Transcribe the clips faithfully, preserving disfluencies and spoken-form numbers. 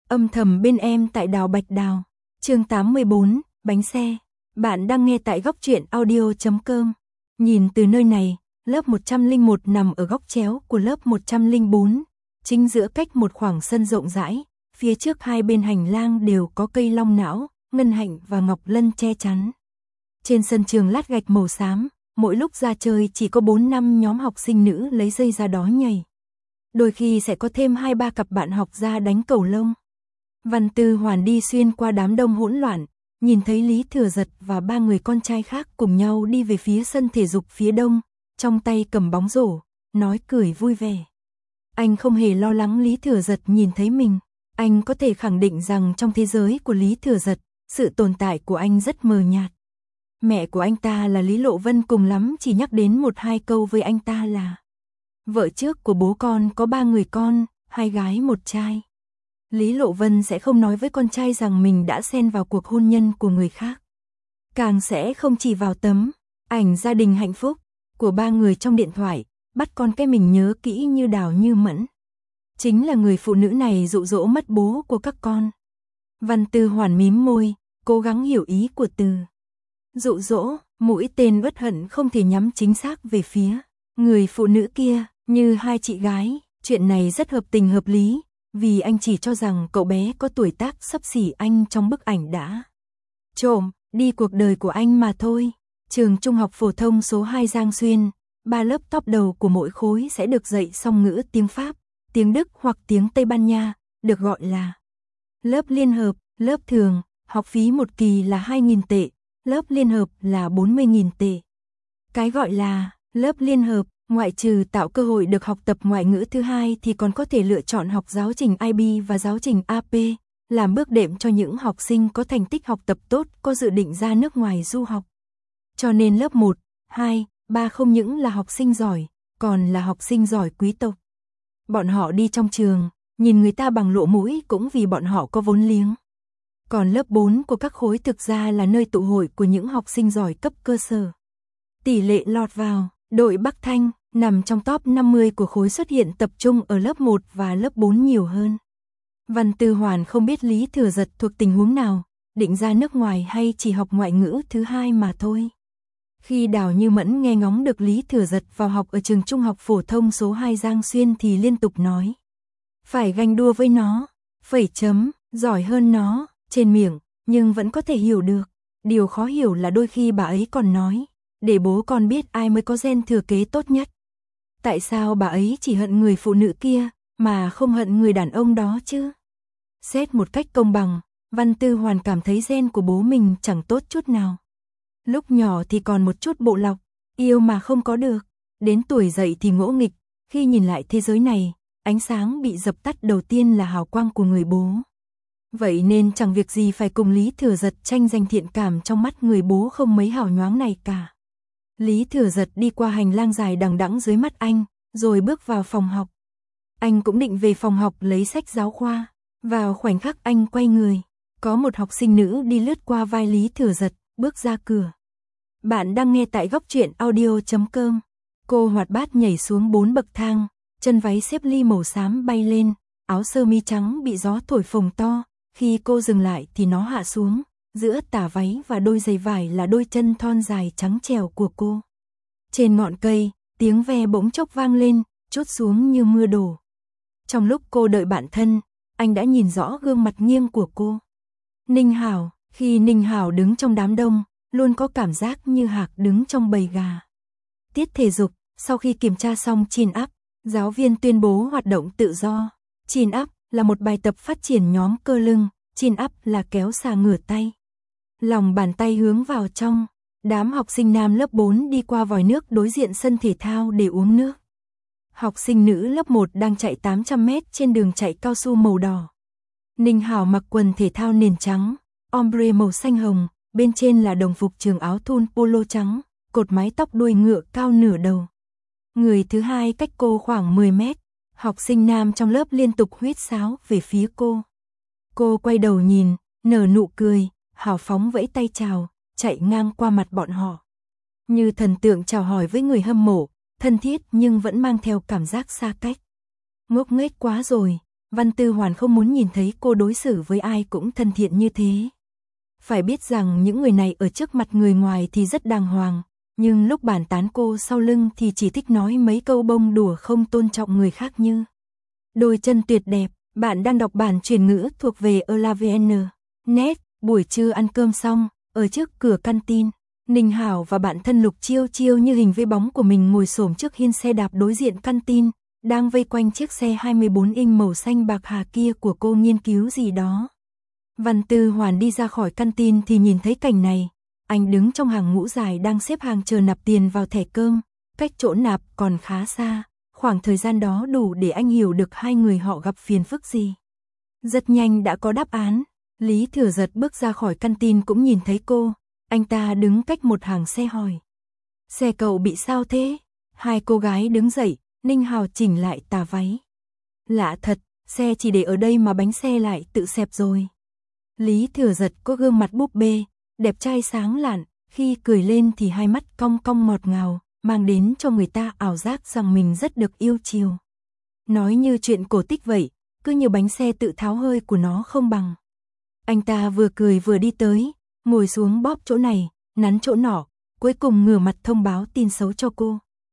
Âm thầm bên em tại Đào Bạch Đào. Chương tám mươi bốn, bánh xe. Bạn đang nghe tại góc truyện audio chấm com. Nhìn từ nơi này, lớp một trăm lẻ một nằm ở góc chéo của lớp một trăm lẻ bốn, chính giữa cách một khoảng sân rộng rãi, phía trước hai bên hành lang đều có cây long não, ngân hạnh và ngọc lân che chắn. Trên sân trường lát gạch màu xám, mỗi lúc ra chơi chỉ có bốn năm nhóm học sinh nữ lấy dây ra đó nhảy. Đôi khi sẽ có thêm hai ba cặp bạn học ra đánh cầu lông. Văn Tư Hoàn đi xuyên qua đám đông hỗn loạn, nhìn thấy Lý Thừa Giật và ba người con trai khác cùng nhau đi về phía sân thể dục phía đông, trong tay cầm bóng rổ, nói cười vui vẻ. Anh không hề lo lắng Lý Thừa Giật nhìn thấy mình, anh có thể khẳng định rằng trong thế giới của Lý Thừa Giật, sự tồn tại của anh rất mờ nhạt. Mẹ của anh ta là Lý Lộ Vân cùng lắm chỉ nhắc đến một hai câu với anh ta là vợ trước của bố con có ba người con, hai gái một trai. Lý Lộ Vân sẽ không nói với con trai rằng mình đã xen vào cuộc hôn nhân của người khác. Càng sẽ không chỉ vào tấm ảnh gia đình hạnh phúc của ba người trong điện thoại, bắt con cái mình nhớ kỹ như Đào như Mẫn. Chính là người phụ nữ này dụ dỗ mất bố của các con. Văn Tư Hoàn mím môi, cố gắng hiểu ý của từ dụ dỗ, mũi tên uất hận không thể nhắm chính xác về phía người phụ nữ kia, như hai chị gái. Chuyện này rất hợp tình hợp lý, vì anh chỉ cho rằng cậu bé có tuổi tác xấp xỉ anh trong bức ảnh đã trộm đi cuộc đời của anh mà thôi. Trường Trung học phổ thông số hai Giang Xuyên, ba lớp top đầu của mỗi khối sẽ được dạy song ngữ tiếng Pháp, tiếng Đức hoặc tiếng Tây Ban Nha, được gọi là lớp liên hợp. Lớp thường, học phí một kỳ là hai nghìn tệ, lớp liên hợp là bốn mươi nghìn tệ. Cái gọi là lớp liên hợp, ngoại trừ tạo cơ hội được học tập ngoại ngữ thứ hai thì còn có thể lựa chọn học giáo trình i bê và giáo trình a pê, làm bước đệm cho những học sinh có thành tích học tập tốt có dự định ra nước ngoài du học. Cho nên lớp một, hai, ba không những là học sinh giỏi, còn là học sinh giỏi quý tộc. Bọn họ đi trong trường, nhìn người ta bằng lỗ mũi cũng vì bọn họ có vốn liếng. Còn lớp bốn của các khối thực ra là nơi tụ hội của những học sinh giỏi cấp cơ sở. Tỷ lệ lọt vào đội Bắc Thanh nằm trong top năm mươi của khối xuất hiện tập trung ở lớp một và lớp bốn nhiều hơn. Văn Tư Hoàn không biết Lý Thừa Giật thuộc tình huống nào, định ra nước ngoài hay chỉ học ngoại ngữ thứ hai mà thôi. Khi Đào Như Mẫn nghe ngóng được Lý Thừa Giật vào học ở trường Trung học phổ thông số hai Giang Xuyên thì liên tục nói phải ganh đua với nó, phẩy chấm, giỏi hơn nó, trên miệng, nhưng vẫn có thể hiểu được. Điều khó hiểu là đôi khi bà ấy còn nói, để bố con biết ai mới có gen thừa kế tốt nhất. Tại sao bà ấy chỉ hận người phụ nữ kia, mà không hận người đàn ông đó chứ? Xét một cách công bằng, Văn Tư Hoàn cảm thấy gen của bố mình chẳng tốt chút nào. Lúc nhỏ thì còn một chút bộ lọc, yêu mà không có được. Đến tuổi dậy thì ngỗ nghịch, khi nhìn lại thế giới này, ánh sáng bị dập tắt đầu tiên là hào quang của người bố. Vậy nên chẳng việc gì phải cùng Lý Thừa Giật tranh giành thiện cảm trong mắt người bố không mấy hào nhoáng này cả. Lý Thừa Giật đi qua hành lang dài đằng đẵng dưới mắt anh, rồi bước vào phòng học. Anh cũng định về phòng học lấy sách giáo khoa. Vào khoảnh khắc anh quay người, có một học sinh nữ đi lướt qua vai Lý Thừa Giật, bước ra cửa. Bạn đang nghe tại góc truyện audio chấm com. Cô hoạt bát nhảy xuống bốn bậc thang, chân váy xếp ly màu xám bay lên, áo sơ mi trắng bị gió thổi phồng to. Khi cô dừng lại thì nó hạ xuống, giữa tà váy và đôi giày vải là đôi chân thon dài trắng trẻo của cô. Trên ngọn cây, tiếng ve bỗng chốc vang lên, trút xuống như mưa đổ. Trong lúc cô đợi bạn thân, anh đã nhìn rõ gương mặt nghiêng của cô. Ninh Hảo, khi Ninh Hảo đứng trong đám đông, luôn có cảm giác như hạc đứng trong bầy gà. Tiết thể dục, sau khi kiểm tra xong chin up, giáo viên tuyên bố hoạt động tự do. Chin up là một bài tập phát triển nhóm cơ lưng, chin up là kéo xà ngửa tay. Lòng bàn tay hướng vào trong, đám học sinh nam lớp bốn đi qua vòi nước đối diện sân thể thao để uống nước. Học sinh nữ lớp một đang chạy tám trăm mét trên đường chạy cao su màu đỏ. Ninh Hảo mặc quần thể thao nền trắng, ombre màu xanh hồng, bên trên là đồng phục trường áo thun polo trắng, cột mái tóc đuôi ngựa cao nửa đầu. Người thứ hai cách cô khoảng mười mét. Học sinh nam trong lớp liên tục huýt sáo về phía cô. Cô quay đầu nhìn, nở nụ cười, hào phóng vẫy tay chào, chạy ngang qua mặt bọn họ. Như thần tượng chào hỏi với người hâm mộ, thân thiết nhưng vẫn mang theo cảm giác xa cách. Ngốc nghếch quá rồi, Văn Tư Hoàn không muốn nhìn thấy cô đối xử với ai cũng thân thiện như thế. Phải biết rằng những người này ở trước mặt người ngoài thì rất đàng hoàng, nhưng lúc bàn tán cô sau lưng thì chỉ thích nói mấy câu bông đùa không tôn trọng người khác như đôi chân tuyệt đẹp. Bạn đang đọc bản chuyển ngữ thuộc về elavn. Net, buổi trưa ăn cơm xong, ở trước cửa canteen, Ninh Hảo và bạn thân Lục Chiêu Chiêu như hình với bóng của mình ngồi xổm trước hiên xe đạp đối diện canteen, đang vây quanh chiếc xe hai mươi bốn inch màu xanh bạc hà kia của cô nghiên cứu gì đó. Văn Tư Hoàn đi ra khỏi canteen thì nhìn thấy cảnh này, anh đứng trong hàng ngũ dài đang xếp hàng chờ nạp tiền vào thẻ cơm, cách chỗ nạp còn khá xa, khoảng thời gian đó đủ để anh hiểu được hai người họ gặp phiền phức gì. Rất nhanh đã có đáp án, Lý Thừa Giật bước ra khỏi canteen cũng nhìn thấy cô, anh ta đứng cách một hàng xe hỏi. Xe cậu bị sao thế? Hai cô gái đứng dậy, Ninh Hào chỉnh lại tà váy. Lạ thật, xe chỉ để ở đây mà bánh xe lại tự xẹp rồi. Lý Thừa Giật có gương mặt búp bê, đẹp trai sáng lạn, khi cười lên thì hai mắt cong cong ngọt ngào, mang đến cho người ta ảo giác rằng mình rất được yêu chiều. Nói như chuyện cổ tích vậy, cứ như bánh xe tự tháo hơi của nó không bằng. Anh ta vừa cười vừa đi tới, ngồi xuống bóp chỗ này, nắn chỗ nọ, cuối cùng ngửa mặt thông báo tin xấu cho cô.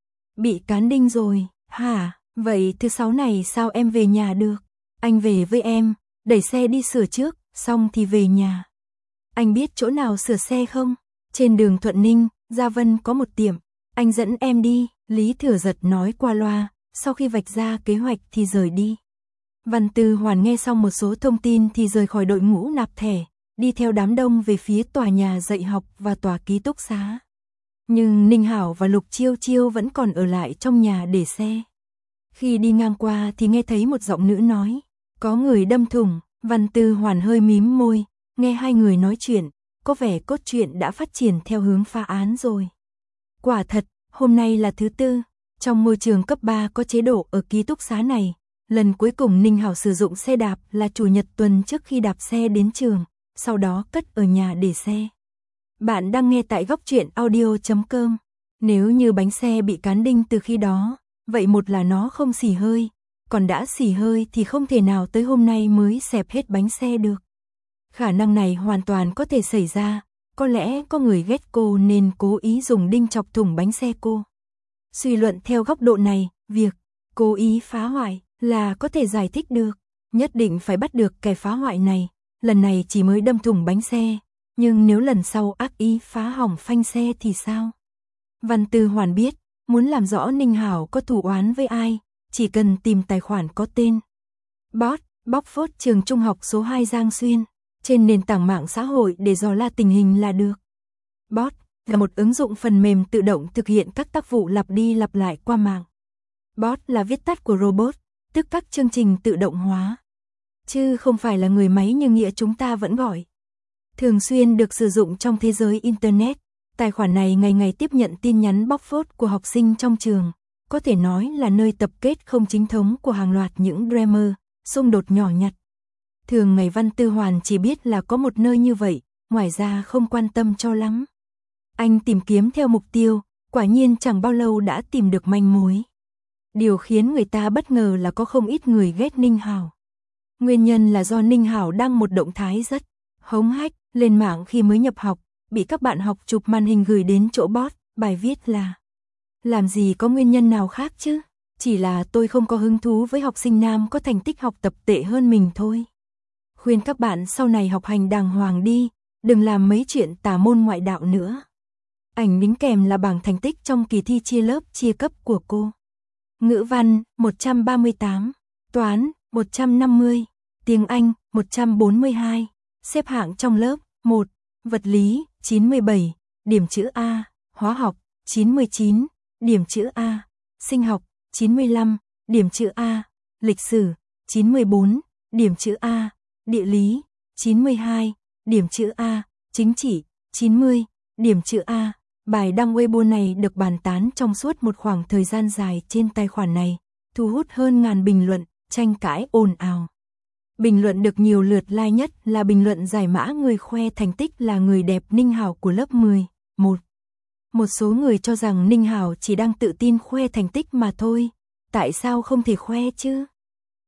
Bị cán đinh rồi, hả? Vậy thứ sáu này sao em về nhà được? Anh về với em, đẩy xe đi sửa trước, xong thì về nhà. Anh biết chỗ nào sửa xe không? Trên đường Thuận Ninh, Gia Vân có một tiệm, anh dẫn em đi, Lý Thừa Giật nói qua loa, sau khi vạch ra kế hoạch thì rời đi. Văn Tư Hoàn nghe xong một số thông tin thì rời khỏi đội ngũ nạp thẻ, đi theo đám đông về phía tòa nhà dạy học và tòa ký túc xá. Nhưng Ninh Hảo và Lục Chiêu Chiêu vẫn còn ở lại trong nhà để xe. Khi đi ngang qua thì nghe thấy một giọng nữ nói, có người đâm thủng. Văn Tư Hoàn hơi mím môi, nghe hai người nói chuyện, có vẻ cốt truyện đã phát triển theo hướng phá án rồi. Quả thật, hôm nay là thứ tư, trong môi trường cấp ba có chế độ ở ký túc xá này, lần cuối cùng Ninh Hảo sử dụng xe đạp là chủ nhật tuần trước khi đạp xe đến trường, sau đó cất ở nhà để xe. Bạn đang nghe tại góc truyện audio chấm com. Nếu như bánh xe bị cán đinh từ khi đó, vậy một là nó không xì hơi, còn đã xì hơi thì không thể nào tới hôm nay mới xẹp hết bánh xe được. Khả năng này hoàn toàn có thể xảy ra, có lẽ có người ghét cô nên cố ý dùng đinh chọc thủng bánh xe cô. Suy luận theo góc độ này, việc cố ý phá hoại là có thể giải thích được, nhất định phải bắt được kẻ phá hoại này, lần này chỉ mới đâm thủng bánh xe, nhưng nếu lần sau ác ý phá hỏng phanh xe thì sao? Văn Tư Hoàn biết, muốn làm rõ Ninh Hảo có thù oán với ai, chỉ cần tìm tài khoản có tên Bot, bóc phốt trường trung học số hai Giang Xuyên, trên nền tảng mạng xã hội để dò la tình hình là được. Bot là một ứng dụng phần mềm tự động thực hiện các tác vụ lặp đi lặp lại qua mạng. Bot là viết tắt của robot, tức các chương trình tự động hóa, chứ không phải là người máy như nghĩa chúng ta vẫn gọi. Thường xuyên được sử dụng trong thế giới Internet, tài khoản này ngày ngày tiếp nhận tin nhắn bóc phốt của học sinh trong trường, có thể nói là nơi tập kết không chính thống của hàng loạt những drama, xung đột nhỏ nhặt. Thường ngày Văn Tư Hoàn chỉ biết là có một nơi như vậy, ngoài ra không quan tâm cho lắm. Anh tìm kiếm theo mục tiêu, quả nhiên chẳng bao lâu đã tìm được manh mối. Điều khiến người ta bất ngờ là có không ít người ghét Ninh Hảo. Nguyên nhân là do Ninh Hảo đăng một động thái rất hống hách lên mạng khi mới nhập học, bị các bạn học chụp màn hình gửi đến chỗ bot, bài viết là: làm gì có nguyên nhân nào khác chứ, chỉ là tôi không có hứng thú với học sinh nam có thành tích học tập tệ hơn mình thôi. Khuyên các bạn sau này học hành đàng hoàng đi, đừng làm mấy chuyện tà môn ngoại đạo nữa. Ảnh đính kèm là bảng thành tích trong kỳ thi chia lớp chia cấp của cô. Ngữ văn một trăm ba mươi tám, toán một trăm năm mươi, tiếng Anh một trăm bốn mươi hai, xếp hạng trong lớp một, vật lý chín mươi bảy, điểm chữ A, hóa học chín mươi chín, điểm chữ A, sinh học chín mươi lăm, điểm chữ A, lịch sử chín mươi bốn, điểm chữ A, địa lý chín mươi hai, điểm chữ A, chính trị chín mươi, điểm chữ A. Bài đăng Weibo này được bàn tán trong suốt một khoảng thời gian dài trên tài khoản này, thu hút hơn ngàn bình luận, tranh cãi ồn ào. Bình luận được nhiều lượt like nhất là bình luận giải mã người khoe thành tích là người đẹp Ninh Hảo của lớp mười một. Một số người cho rằng Ninh Hảo chỉ đang tự tin khoe thành tích mà thôi, tại sao không thể khoe chứ?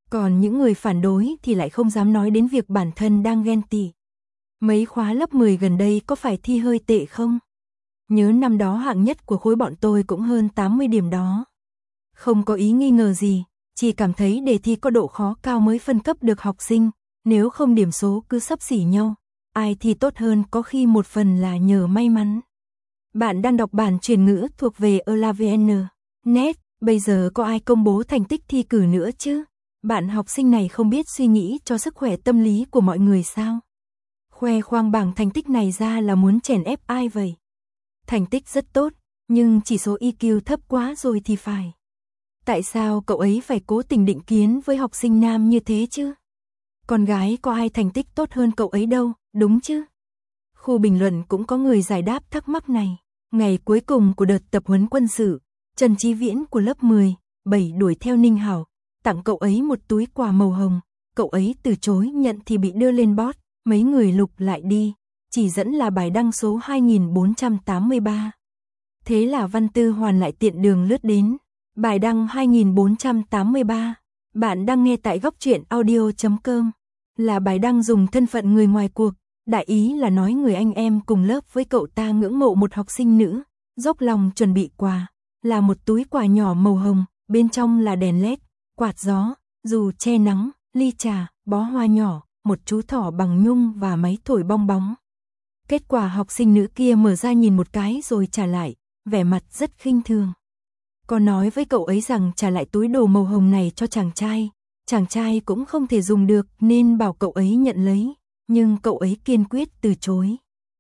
Còn những người phản đối thì lại không dám nói đến việc bản thân đang ghen tị. Mấy khóa lớp mười gần đây có phải thi hơi tệ không? Nhớ năm đó hạng nhất của khối bọn tôi cũng hơn tám mươi điểm đó. Không có ý nghi ngờ gì, chỉ cảm thấy đề thi có độ khó cao mới phân cấp được học sinh, nếu không điểm số cứ xấp xỉ nhau. Ai thi tốt hơn có khi một phần là nhờ may mắn. Bạn đang đọc bản truyền ngữ thuộc về elavn chấm net, bây giờ có ai công bố thành tích thi cử nữa chứ? Bạn học sinh này không biết suy nghĩ cho sức khỏe tâm lý của mọi người sao? Khoe khoang bảng thành tích này ra là muốn chèn ép ai vậy? Thành tích rất tốt, nhưng chỉ số i kiu thấp quá rồi thì phải. Tại sao cậu ấy phải cố tình định kiến với học sinh nam như thế chứ? Con gái có ai thành tích tốt hơn cậu ấy đâu, đúng chứ? Khu bình luận cũng có người giải đáp thắc mắc này. Ngày cuối cùng của đợt tập huấn quân sự, Trần Chí Viễn của lớp mười bảy đuổi theo Ninh Hảo, tặng cậu ấy một túi quà màu hồng. Cậu ấy từ chối nhận thì bị đưa lên bot, mấy người lục lại đi, chỉ dẫn là bài đăng số hai nghìn bốn trăm tám mươi ba. Thế là Văn Tư Hoàn lại tiện đường lướt đến. Bài đăng hai nghìn bốn trăm tám mươi ba, bạn đang nghe tại góc truyện audio chấm com, là bài đăng dùng thân phận người ngoài cuộc, đại ý là nói người anh em cùng lớp với cậu ta ngưỡng mộ một học sinh nữ, dốc lòng chuẩn bị quà, là một túi quà nhỏ màu hồng, bên trong là đèn led, quạt gió, dù che nắng, ly trà, bó hoa nhỏ, một chú thỏ bằng nhung và máy thổi bong bóng. Kết quả học sinh nữ kia mở ra nhìn một cái rồi trả lại, vẻ mặt rất khinh thường. Có nói với cậu ấy rằng trả lại túi đồ màu hồng này cho chàng trai, chàng trai cũng không thể dùng được nên bảo cậu ấy nhận lấy, nhưng cậu ấy kiên quyết từ chối.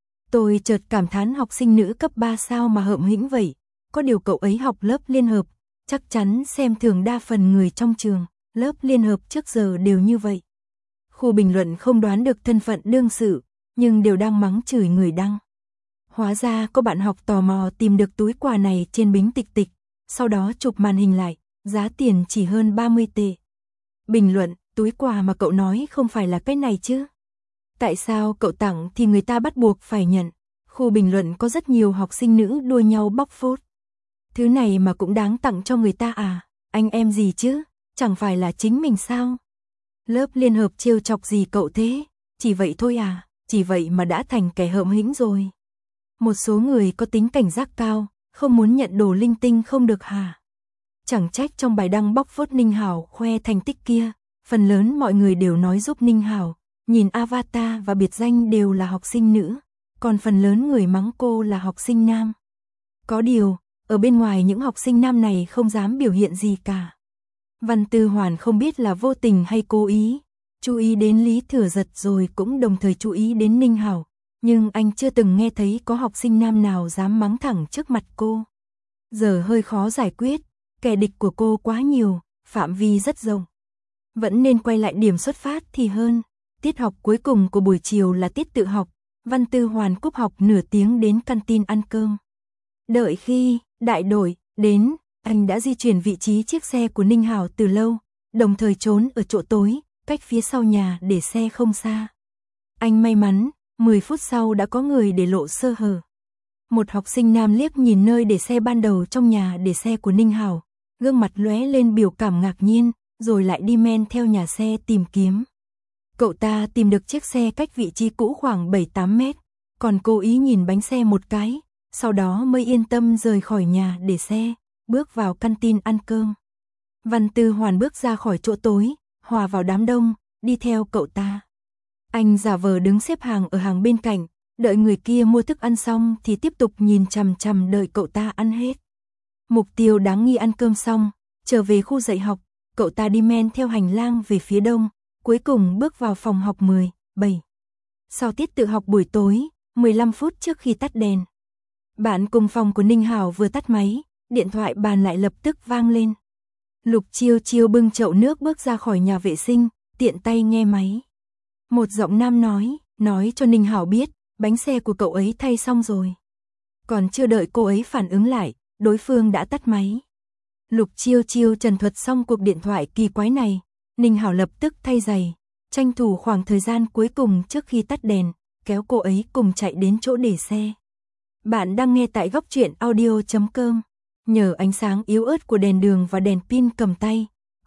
Tôi chợt cảm thán học sinh nữ cấp ba sao mà hợm hĩnh vậy, có điều cậu ấy học lớp liên hợp, chắc chắn xem thường đa phần người trong trường, lớp liên hợp trước giờ đều như vậy. Khu bình luận không đoán được thân phận đương sự, nhưng đều đang mắng chửi người đăng. Hóa ra có bạn học tò mò tìm được túi quà này trên bính tịch tịch, sau đó chụp màn hình lại, giá tiền chỉ hơn ba mươi tệ. Bình luận, túi quà mà cậu nói không phải là cái này chứ? Tại sao cậu tặng thì người ta bắt buộc phải nhận? Khu bình luận có rất nhiều học sinh nữ đua nhau bóc phốt. Thứ này mà cũng đáng tặng cho người ta à? Anh em gì chứ? Chẳng phải là chính mình sao? Lớp liên hợp trêu chọc gì cậu thế? Chỉ vậy thôi à? Chỉ vậy mà đã thành kẻ hợm hĩnh rồi. Một số người có tính cảnh giác cao, không muốn nhận đồ linh tinh không được hả? Chẳng trách trong bài đăng bóc phốt Ninh Hảo khoe thành tích kia, phần lớn mọi người đều nói giúp Ninh Hảo, nhìn avatar và biệt danh đều là học sinh nữ, còn phần lớn người mắng cô là học sinh nam. Có điều, ở bên ngoài những học sinh nam này không dám biểu hiện gì cả. Văn Tư Hoàn không biết là vô tình hay cố ý, chú ý đến Lý Thừa Giật rồi cũng đồng thời chú ý đến Ninh Hảo, nhưng anh chưa từng nghe thấy có học sinh nam nào dám mắng thẳng trước mặt cô. Giờ hơi khó giải quyết, kẻ địch của cô quá nhiều, phạm vi rất rộng. Vẫn nên quay lại điểm xuất phát thì hơn. Tiết học cuối cùng của buổi chiều là tiết tự học, Văn Tư Hoàn cúp học nửa tiếng đến canteen ăn cơm. Đợi khi đại đội đến, anh đã di chuyển vị trí chiếc xe của Ninh Hảo từ lâu, đồng thời trốn ở chỗ tối, cách phía sau nhà để xe không xa. Anh may mắn, mười phút sau đã có người để lộ sơ hở. Một học sinh nam liếc nhìn nơi để xe ban đầu trong nhà để xe của Ninh Hảo, gương mặt lóe lên biểu cảm ngạc nhiên, rồi lại đi men theo nhà xe tìm kiếm. Cậu ta tìm được chiếc xe cách vị trí cũ khoảng bảy tám mét, còn cố ý nhìn bánh xe một cái, sau đó mới yên tâm rời khỏi nhà để xe, bước vào canteen ăn cơm. Văn Tư Hoàn bước ra khỏi chỗ tối, hòa vào đám đông, đi theo cậu ta. Anh giả vờ đứng xếp hàng ở hàng bên cạnh, đợi người kia mua thức ăn xong thì tiếp tục nhìn chằm chằm đợi cậu ta ăn hết. Mục tiêu đáng nghi ăn cơm xong, trở về khu dạy học, cậu ta đi men theo hành lang về phía đông, cuối cùng bước vào phòng học mười bảy. Sau tiết tự học buổi tối, mười lăm phút trước khi tắt đèn, bạn cùng phòng của Ninh Hảo vừa tắt máy, điện thoại bàn lại lập tức vang lên. Lục Chiêu Chiêu bưng chậu nước bước ra khỏi nhà vệ sinh, tiện tay nghe máy. Một giọng nam nói, nói cho Ninh Hảo biết, bánh xe của cậu ấy thay xong rồi. Còn chưa đợi cô ấy phản ứng lại, đối phương đã tắt máy. Lục Chiêu Chiêu trần thuật xong cuộc điện thoại kỳ quái này, Ninh Hảo lập tức thay giày, tranh thủ khoảng thời gian cuối cùng trước khi tắt đèn, kéo cô ấy cùng chạy đến chỗ để xe. Bạn đang nghe tại góc truyện audio chấm com. Nhờ ánh sáng yếu ớt của đèn đường và đèn pin cầm tay,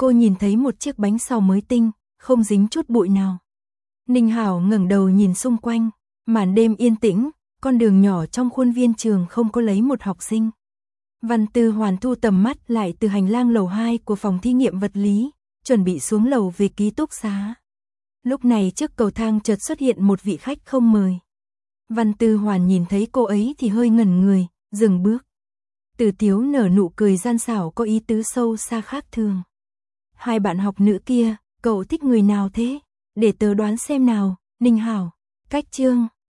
cô nhìn thấy một chiếc bánh xào mới tinh, không dính chút bụi nào. Ninh Hảo ngẩng đầu nhìn xung quanh, màn đêm yên tĩnh, con đường nhỏ trong khuôn viên trường không có lấy một học sinh. Văn Tư Hoàn thu tầm mắt lại từ hành lang lầu hai của phòng thí nghiệm vật lý, chuẩn bị xuống lầu về ký túc xá. Lúc này trước cầu thang chợt xuất hiện một vị khách không mời. Văn Tư Hoàn nhìn thấy cô ấy thì hơi ngẩn người, dừng bước. Từ Tiếu nở nụ cười gian xảo có ý tứ sâu xa khác thường. Hai bạn học nữ kia, cậu thích người nào thế? Để tớ đoán xem nào, Ninh Hảo, Cách Trương.